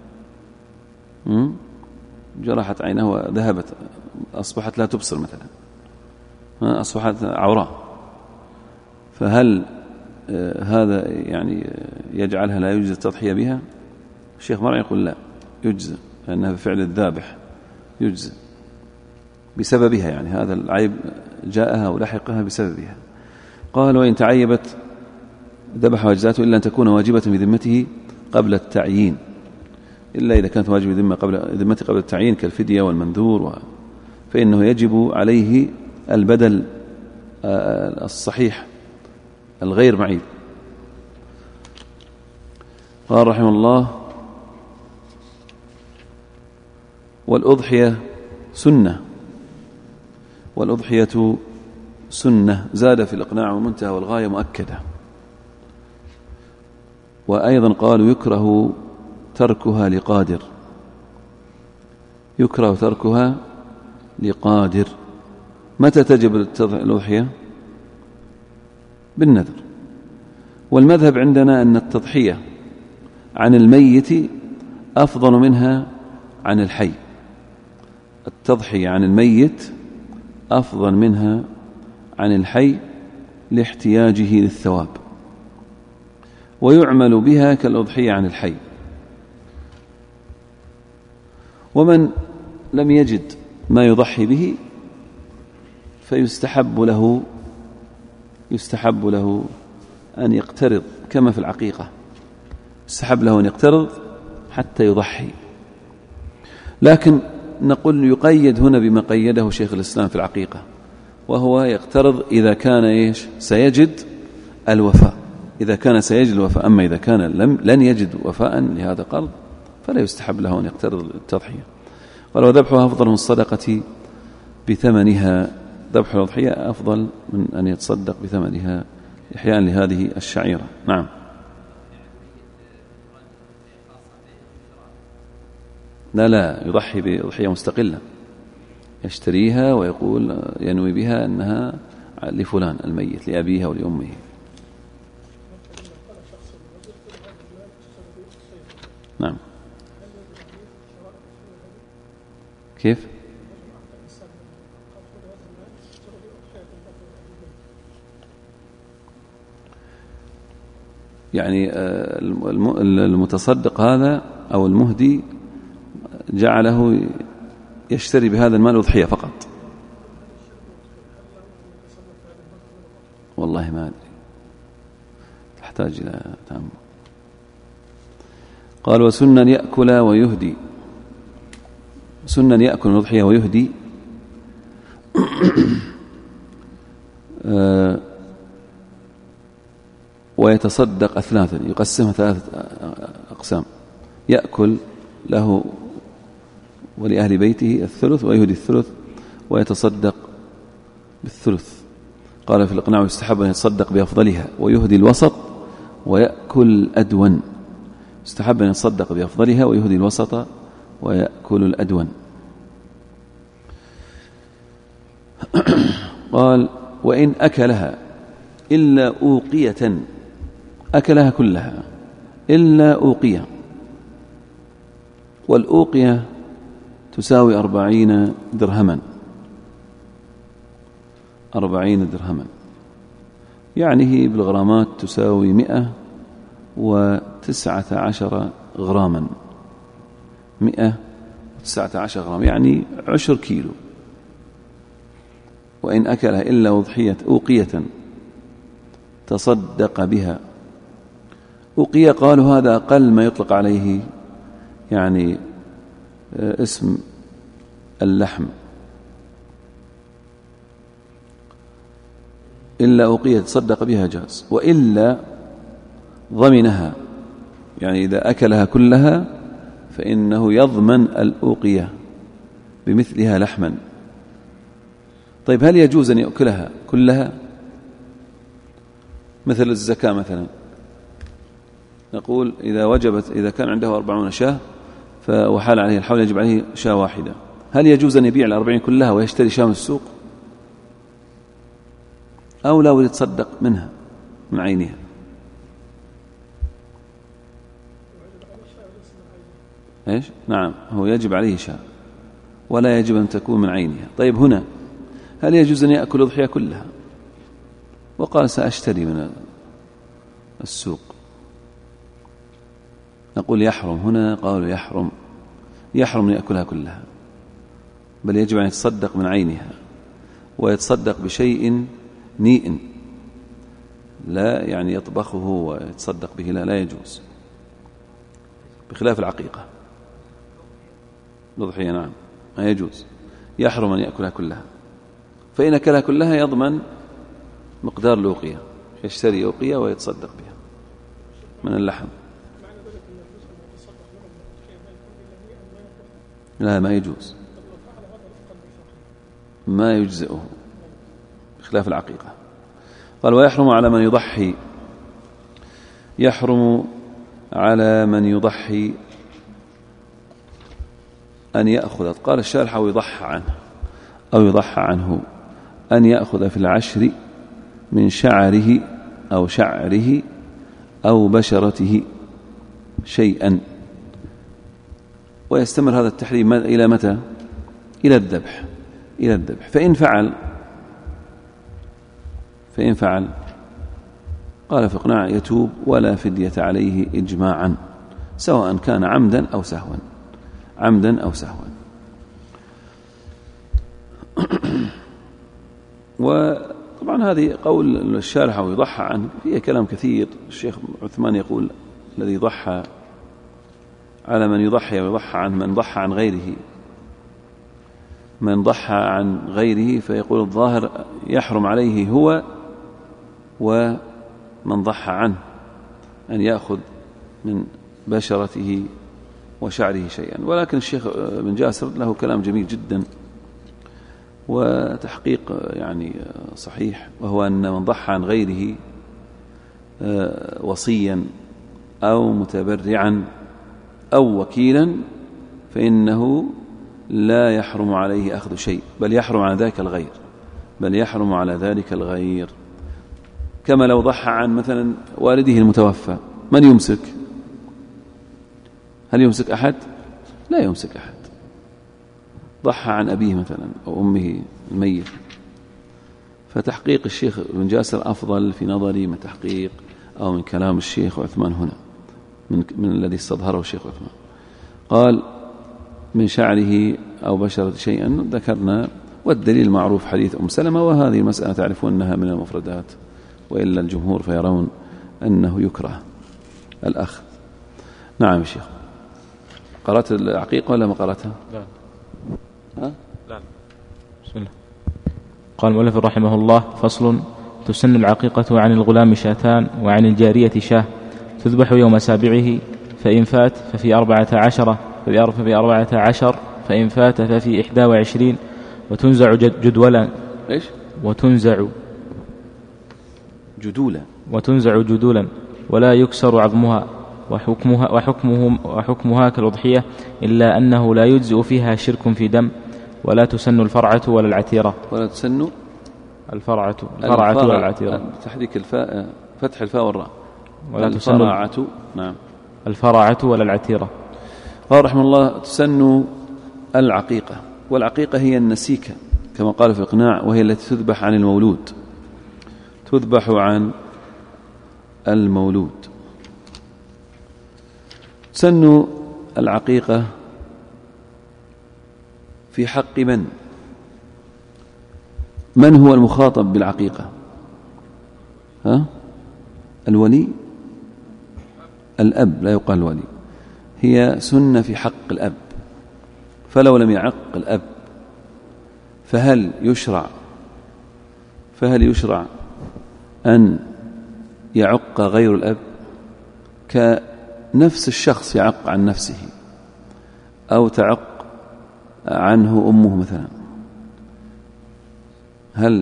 جرحت عينها وذهبت أصبحت لا تبصر مثلا، أصبحت عوراء، فهل هذا يعني يجعلها لا يجزي التضحية بها؟ الشيخ مرعي يقول لا يجزي، لأنها بفعل الذابح يجزي بسببها، يعني هذا العيب جاءها ولحقها بسببها. قال وإن تعيبت ذبح وأجزاته إلا أن تكون واجبة بذمته قبل التعيين، إلا إذا كانت واجبة بذمة قبل ذمته قبل التعيين كالفدية والمنذور و... فإنه يجب عليه البدل الصحيح الغير معيب. قال رحمه الله والأضحية سنة، والأضحية سنة، زاد في الإقناع والمنتهى والغاية مؤكدة. وأيضا قالوا يكره تركها لقادر، يكره تركها لقادر. متى تجب الأضحية؟ بالنذر. والمذهب عندنا أن التضحية عن الميت أفضل منها عن الحي. التضحية عن الميت أفضل منها عن الحي لاحتياجه للثواب، ويعمل بها كالأضحية عن الحي. ومن لم يجد ما يضحي به فيستحب له يستحب له أن يقترض كما في العقيقة، يستحب له أن يقترض حتى يضحي. لكن نقول يقيد هنا بما قيده شيخ الإسلام في العقيقة، وهو يقترض إذا كان إيش سيجد الوفاء، إذا كان سيجد الوفاء. أما إذا كان لم لن يجد وفاء لهذا القرض فلا يستحب له أن يقترض التضحية. قال وذبحها أفضل من الصدقة بثمنها، ذبح الأضحية أفضل من أن يتصدق بثمنها إحياء لهذه الشعيرة. نعم. لا لا يضحي بأضحية مستقلة، يشتريها ويقول ينوي بها أنها لفلان الميت، لأبيها ولأمه. نعم. كيف؟ يعني المتصدق هذا أو المهدي جعله يشتري بهذا المال أضحية فقط. والله ما أدري، تحتاج إلى تأمل. قال وسنن يأكل ويهدي، سنن يأكل الأضحية ويهدي ويتصدق أثلاثا، يقسمها ثلاثة أقسام: يأكل له ولأهل بيته الثلث، ويهدي الثلث، ويتصدق بالثلث. قال في الإقناع يستحب أن يتصدق بأفضلها ويهدي الوسط ويأكل الأدون. يستحب أن يتصدق بأفضلها ويهدي الوسط ويأكل الأدون. قال وإن أكلها إلا أوقية، أكلها كلها إلا أوقية، والأوقية تساوي أربعين درهما، أربعين درهما يعني هي بالغرامات تساوي مئة وتسعة عشر غراما، مئة وتسعة عشر غرام يعني عشر كيلو. وإن أكلها إلا أضحية أوقية تصدق بها. أوقية قالوا هذا أقل ما يطلق عليه يعني اسم اللحم، إلا أوقية تصدق بها جاز، وإلا ضمنها، يعني إذا أكلها كلها فإنه يضمن الأوقية بمثلها لحما. طيب هل يجوز أن يأكلها كلها؟ مثل الزكاة مثلا، نقول إذا وجبت إذا كان عنده أربعون شاة وحال عليه الحول يجب عليه شاة واحدة، هل يجوز أن يبيع الأربعين كلها ويشتري شاة من السوق، أو لا يتصدق منها من عينها؟ إيش؟ نعم، هو يجب عليه شاة ولا يجب أن تكون من عينها. طيب هنا هل يجوز أن يأكل الأضحية كلها؟ وقال سأشتري من السوق، نقول يحرم. هنا قالوا يحرم، يحرم أن يأكلها كلها، بل يجب أن يتصدق من عينها، ويتصدق بشيء نيء، لا يعني يطبخه ويتصدق به، لا لا يجوز، بخلاف العقيقة الأضحية. نعم ما يجوز، يحرم أن يأكلها كلها، فإن أكلها كلها يضمن مقدار الأوقية، يشتري أوقية ويتصدق بها من اللحم. لا ما يجوز، ما يجزئه بخلاف العقيقة. قال ويحرم على من يضحي، يحرم على من يضحي أن يأخذ، قال الشارح أو يضحى عنه أو يضحى عنه أن يأخذ في العشر من شعره أو شعره أو بشرته شيئا، ويستمر هذا التحريم إلى متى؟ إلى الذبح، إلى الذبح. فإن فعل فإن فعل قال في إقناع يتوب ولا فدية عليه إجماعا، سواء كان عمدا أو سهوا، عمدا أو سهوا. وطبعا هذه قول الشارح ويضحى عنه فيها كلام كثير. الشيخ عثمان يقول الذي يضحى على من يضحي ويضحى عن من ضحى عن غيره، من ضحى عن غيره فيقول الظاهر يحرم عليه هو ومن ضحى عنه أن يأخذ من بشرته وشعره شيئا. ولكن الشيخ بن جاسر له كلام جميل جدا وتحقيق يعني صحيح، وهو أن من ضحى عن غيره وصيا أو متبرعا أو وكيلا فإنه لا يحرم عليه أخذ شيء، بل يحرم على ذلك الغير، بل يحرم على ذلك الغير. كما لو ضحى عن مثلا والده المتوفى، من يمسك؟ هل يمسك أحد؟ لا يمسك أحد. ضحى عن أبيه مثلا أو أمه الميت، فتحقيق الشيخ بن جاسر أفضل في نظري من تحقيق أو من كلام الشيخ عثمان هنا، من, من الذي استظهره الشيخ عثمان. قال من شعره أو بشرة شيئا ذكرنا، والدليل معروف حديث أم سلمة، وهذه المسألة تعرفون أنها من المفردات، وإلا الجمهور فيرون أنه يكره الأخذ. نعم يا شيخ. قرأت العقيقة ولا ما قرأتها؟ لا. ها؟ لا. بسم الله. قال المؤلف رحمه الله: فصل: تسن العقيقة عن الغلام شاتان وعن الجارية شاه، تذبح يوم سابعه، فإن فات ففي أربعة عشر ففي أربعة عشر فإن فات ففي إحدى وعشرين، وتنزع جدولا إيش؟ وتنزع جدولا وتنزع جدولا ولا يكسر عظمها، وحكمها وحكمه وحكمها كالأضحية، إلا أنه لا يجزئ فيها شرك في دم، ولا تسن الفرعة ولا العتيرة. ولا تسن الفرعة الفرعة ولا العتيرة، تحريك الفاء، فتح الفاء والراء. ولا تسن الفرعة. نعم. الفرعة ولا العتيرة. قال رحمه الله: تسن العقيقة، والعقيقة هي النسيكة كما قال في إقناع، وهي التي تذبح عن المولود، تذبح عن المولود. تسن العقيقة في حق من؟ من هو المخاطب بالعقيقة؟ ها؟ الولي؟ الأب، لا يقال الولي. هي سنة في حق الأب، فلو لم يعق الأب فهل يشرع فهل يشرع أن يعق غير الأب؟ كنفس الشخص يعق عن نفسه أو تعق عنه أمه مثلا، هل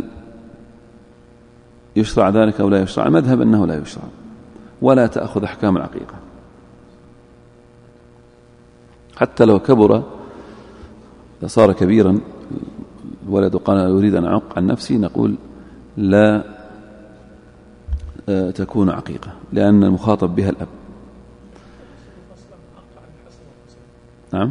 يشرع ذلك أو لا يشرع؟ المذهب أنه لا يشرع، ولا تأخذ أحكام العقيقة حتى لو كبر، صار كبيرا الولد قال يريد أن أعق عن نفسي، نقول لا تكون عقيقة، لأن المخاطب بها الأب. نعم.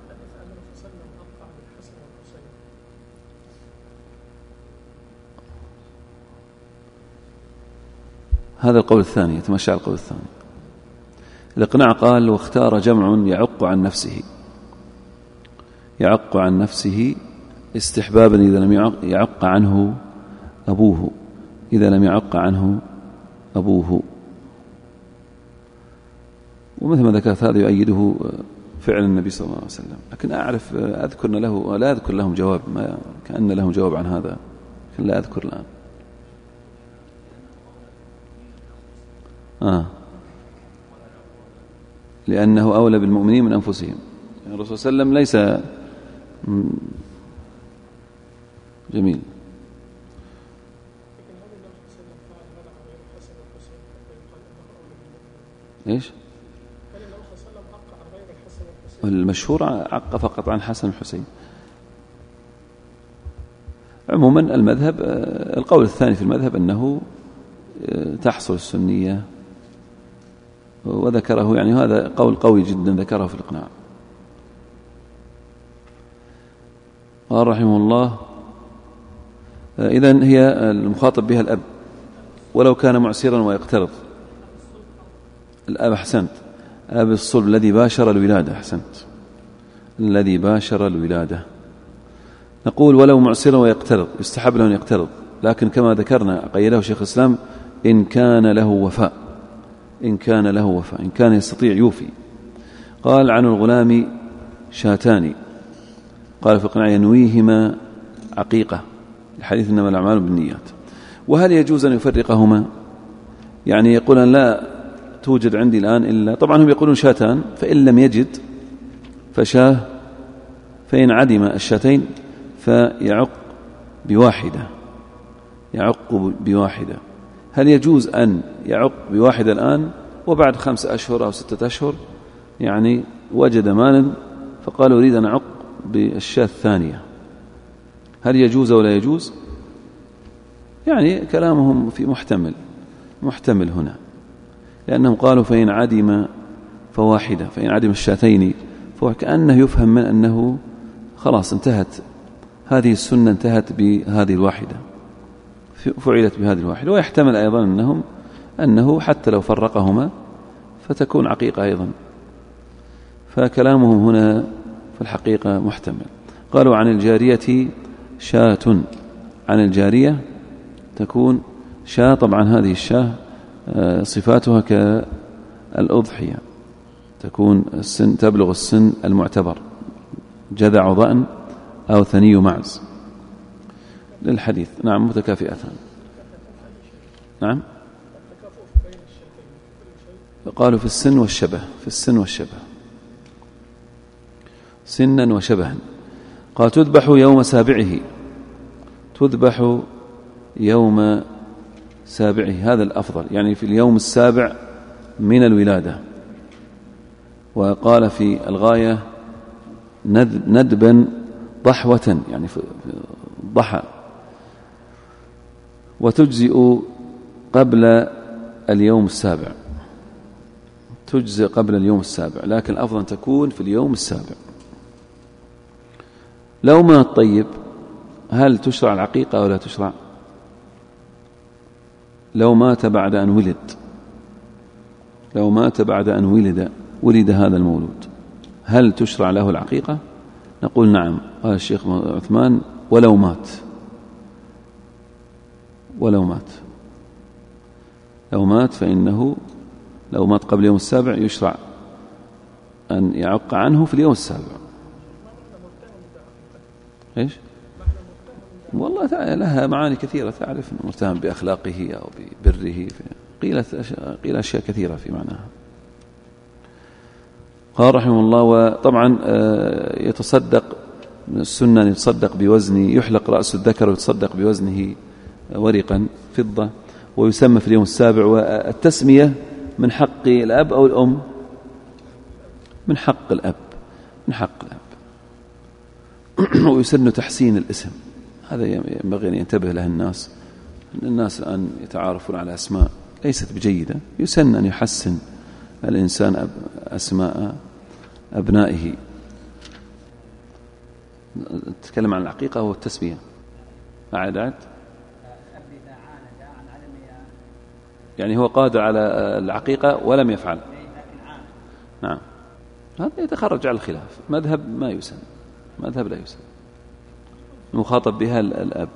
هذا القول الثاني، يتمشى على القول الثاني. الإقناع قال: واختار جمع يعق عن نفسه، يعق عن نفسه استحبابا إذا لم يعق عنه أبوه، إذا لم يعق عنه أبوه. ومثل ما ذكرت هذا يؤيده فعل النبي صلى الله عليه وسلم، لكن أعرف أذكر له لا أذكر لهم جواب، ما كأن لهم جواب عن هذا، لكن لا أذكر الآن. آه. لأنه أولى بالمؤمنين من أنفسهم. يعني الرسول صلى الله عليه وسلم ليس جميل. إيش؟ المشهور عق فقط عن حسن الحسين. عموما المذهب القول الثاني في المذهب أنه تحصل السنية، وذكره يعني هذا قول قوي جدا ذكره في الإقناع. قال رحمه الله: إذن هي المخاطب بها الأب ولو كان معسرا ويقترض. الأب أحسنت، أب الصلب الذي باشر الولادة. أحسنت، الذي باشر الولادة. نقول ولو معسرا ويقترض، يستحب له أن يقترض، لكن كما ذكرنا قيده شيخ الإسلام: إن كان له وفاء، إن كان له وفاء، إن كان يستطيع يوفي. قال: عن الغلام شاتان، قال في القناع: ينويهما عقيقة، الحديث إنما الأعمال بالنيات. وهل يجوز أن يفرقهما؟ يعني يقول لا توجد عندي الآن إلا، طبعا هم يقولون شاتان، فإن لم يجد فشاه، فإن عدم الشاتين فيعق بواحدة، يعق بواحدة. هل يجوز أن يعق بواحدة الآن وبعد خمس أشهر أو ستة أشهر يعني وجد مالا فقال أريد أن أعق بالشاة الثانية، هل يجوز ولا يجوز؟ يعني كلامهم في محتمل محتمل هنا، لأنهم قالوا فإن عدم فواحدة، فإن عدم الشاتين فكأنه يفهم من أنه خلاص انتهت هذه السنة، انتهت بهذه الواحدة، فعلت بهذه الواحدة. ويحتمل أيضا أنهم أنه حتى لو فرقهما فتكون عقيقة أيضا، فكلامهم هنا في الحقيقة محتمل. قالوا عن الجارية شاة، عن الجارية تكون شاة، طبعا هذه الشاة صفاتها كالأضحية، تكون السن تبلغ السن المعتبر، جذع ضأن أو ثني معز للحديث. نعم، متكافئتان. نعم، قالوا في السن والشبه، في السن والشبه، سنا وشبها. قال تذبح يوم سابعه، تذبح يوم سابعه، هذا الأفضل، يعني في اليوم السابع من الولادة. وقال في الغاية ندبا ضحوة، يعني ضحى. وتجزئ قبل اليوم السابع، تجزئ قبل اليوم السابع، لكن الأفضل تكون في اليوم السابع. لو مات طيب هل تشرع العقيقة ولا تشرع؟ لو مات بعد أن ولد، لو مات بعد أن ولد ولد هذا المولود، هل تشرع له العقيقة؟ نقول نعم. قال الشيخ عثمان: ولو مات، ولو مات، لو مات فإنه لو مات قبل يوم السابع يشرع أن يعق عنه في اليوم السابع. إيش؟ والله لها معاني كثيرة، تعرف متهم بأخلاقه أو ببره، قيل قيل أشياء كثيرة في معناها. قال رحمه الله: وطبعا يتصدق من السنة أن يتصدق بوزن، يحلق رأس الذكر ويتصدق بوزنه ورقا فضة، ويسمى في اليوم السابع. والتسمية من حق الأب أو الأم؟ من حق الأب، من حق الأب. ويسن تحسين الاسم، هذا ينبغي أن ينتبه له الناس. الناس الآن يتعارفون على أسماء ليست بجيدة، يسن أن يحسن الإنسان أسماء أبنائه. نتكلم عن العقيقة والتسمية. أعد أعد يعني هو قادر على العقيقة ولم يفعل. نعم، هذا يتخرج على الخلاف. مذهب ما يسن، مذهب لا يسن، المخاطب بها الأب.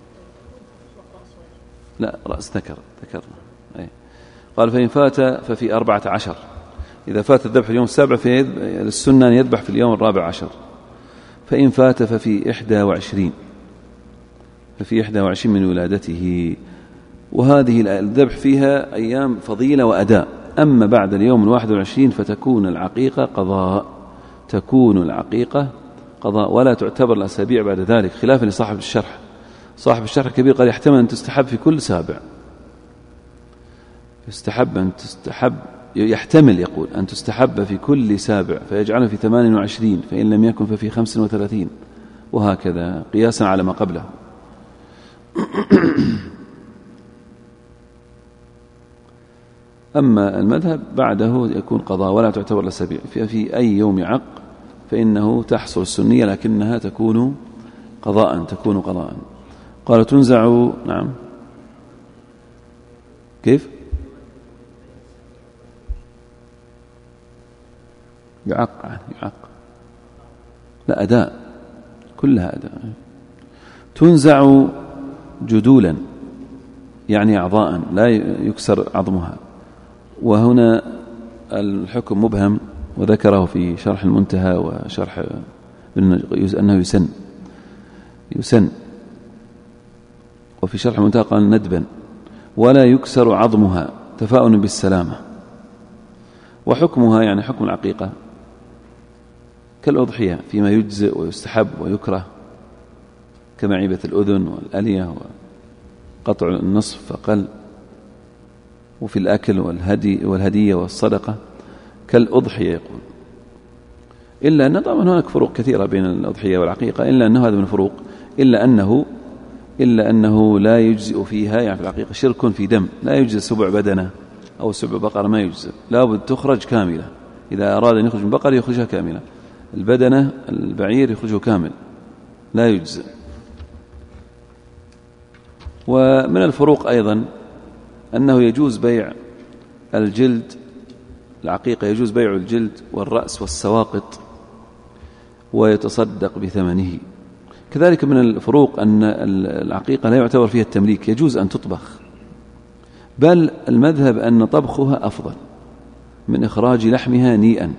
لا، رأس ذكر، ذكرنا. أي. قال فإن فات ففي أربعة عشر، إذا فات الذبح في اليوم السابع فالسنة أن يذبح في اليوم الرابع عشر. فإن فات ففي إحدى وعشرين، ففي إحدى وعشرين من ولادته. وهذه الذبح فيها أيام فضيلة وأداء. أما بعد اليوم الواحد والعشرين فتكون العقيقة قضاء، تكون العقيقة قضاء، ولا تعتبر الأسابيع بعد ذلك، خلافا لصاحب الشرح. صاحب الشرح الكبير قال يحتمل أن تستحب في كل سابع، يستحب أن تستحب يحتمل يقول أن تستحب في كل سابع فيجعله في ثمان وعشرين، فإن لم يكن ففي خمس وثلاثين، وهكذا قياسا على ما قبله. أما المذهب بعده يكون قضاء ولا تعتبر لسبيع، في أي يوم عق فإنه تحصل السنية لكنها تكون قضاء تكون قضاء. قال تنزع. نعم كيف يعق يعني يعق لا أداء كلها أداء. تنزع جدولا يعني أعضاء لا يكسر عظمها، وهنا الحكم مبهم وذكره في شرح المنتهى وشرح أنه يسن يسن وفي شرح المنتهى قال ندبا ولا يكسر عظمها تفاؤلا بالسلامة. وحكمها يعني حكم العقيقة كالأضحية فيما يجزئ ويستحب ويكره كمعيبة الأذن والألية وقطع النصف فقل، وفي الأكل والهدي والهدية والصدقة كالأضحية يقول. إلا أن طبعا هناك فروق كثيرة بين الأضحية والعقيقة، إلا أنه هذا من الفروق إلا أنه إلا أنه لا يجزئ فيها يعني في العقيقة شرك في دم، لا يجزئ سبع بدنة أو سبع بقرة ما يجزئ، لا بد تخرج كاملة. إذا أراد أن يخرج من بقرة يخرجها كاملة، البدنة البعير يخرجه كامل لا يجزئ. ومن الفروق أيضا أنه يجوز بيع الجلد، العقيقة يجوز بيع الجلد والرأس والسواقط ويتصدق بثمنه. كذلك من الفروق أن العقيقة لا يعتبر فيها التمليك، يجوز أن تطبخ، بل المذهب أن طبخها أفضل من إخراج لحمها نيئا،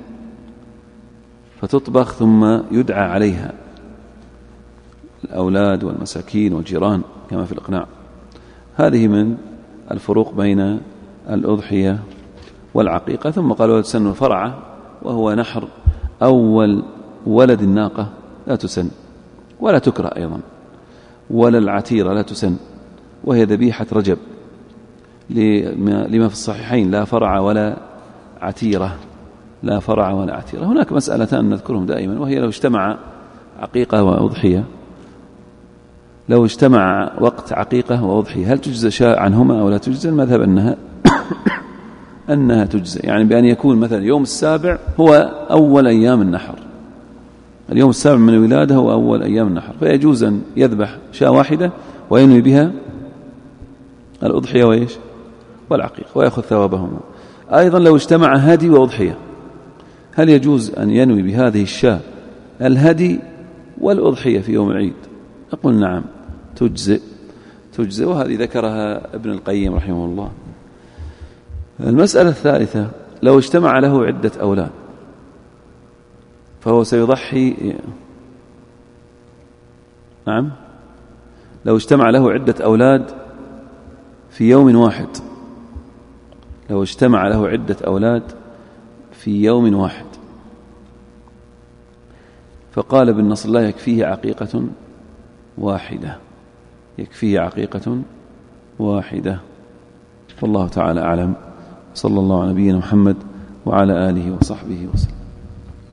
فتطبخ ثم يدعى عليها الأولاد والمساكين والجيران كما في الإقناع. هذه من الفروق بين الأضحية والعقيقة. ثم قالوا لا تسن الفرعة وهو نحر أول ولد الناقة لا تسن ولا تكره أيضا، ولا العتيرة لا تسن وهي ذبيحة رجب لما في الصحيحين لا فرع ولا عتيرة، لا فرع ولا عتيرة. هناك مسألتان نذكرهم دائما، وهي لو اجتمع عقيقة وأضحية، لو اجتمع وقت عقيقة وأضحية هل تجزى شاء عنهما أو لا تجزى؟ المذهب أنها أنها تجزى، يعني بأن يكون مثلا يوم السابع هو أول أيام النحر، اليوم السابع من الولادة هو أول أيام النحر، فيجوز أن يذبح شاة واحدة وينوي بها الأضحية وإيش والعقيقة ويأخذ ثوابهما. أيضا لو اجتمع هدي وأضحية هل يجوز أن ينوي بهذه الشاة الهدي والأضحية في يوم العيد؟ أقول نعم تجزئ تجزئ وهذه ذكرها ابن القيم رحمه الله. المسألة الثالثة لو اجتمع له عدة أولاد فهو سيضحي. نعم لو اجتمع له عدة أولاد في يوم واحد، لو اجتمع له عدة أولاد في يوم واحد فقال ابن نصر الله يكفيه عقيقة واحدة، يكفيه عقيقة واحدة. والله تعالى أعلم. صلى الله على نبينا محمد وعلى آله وصحبه وسلم.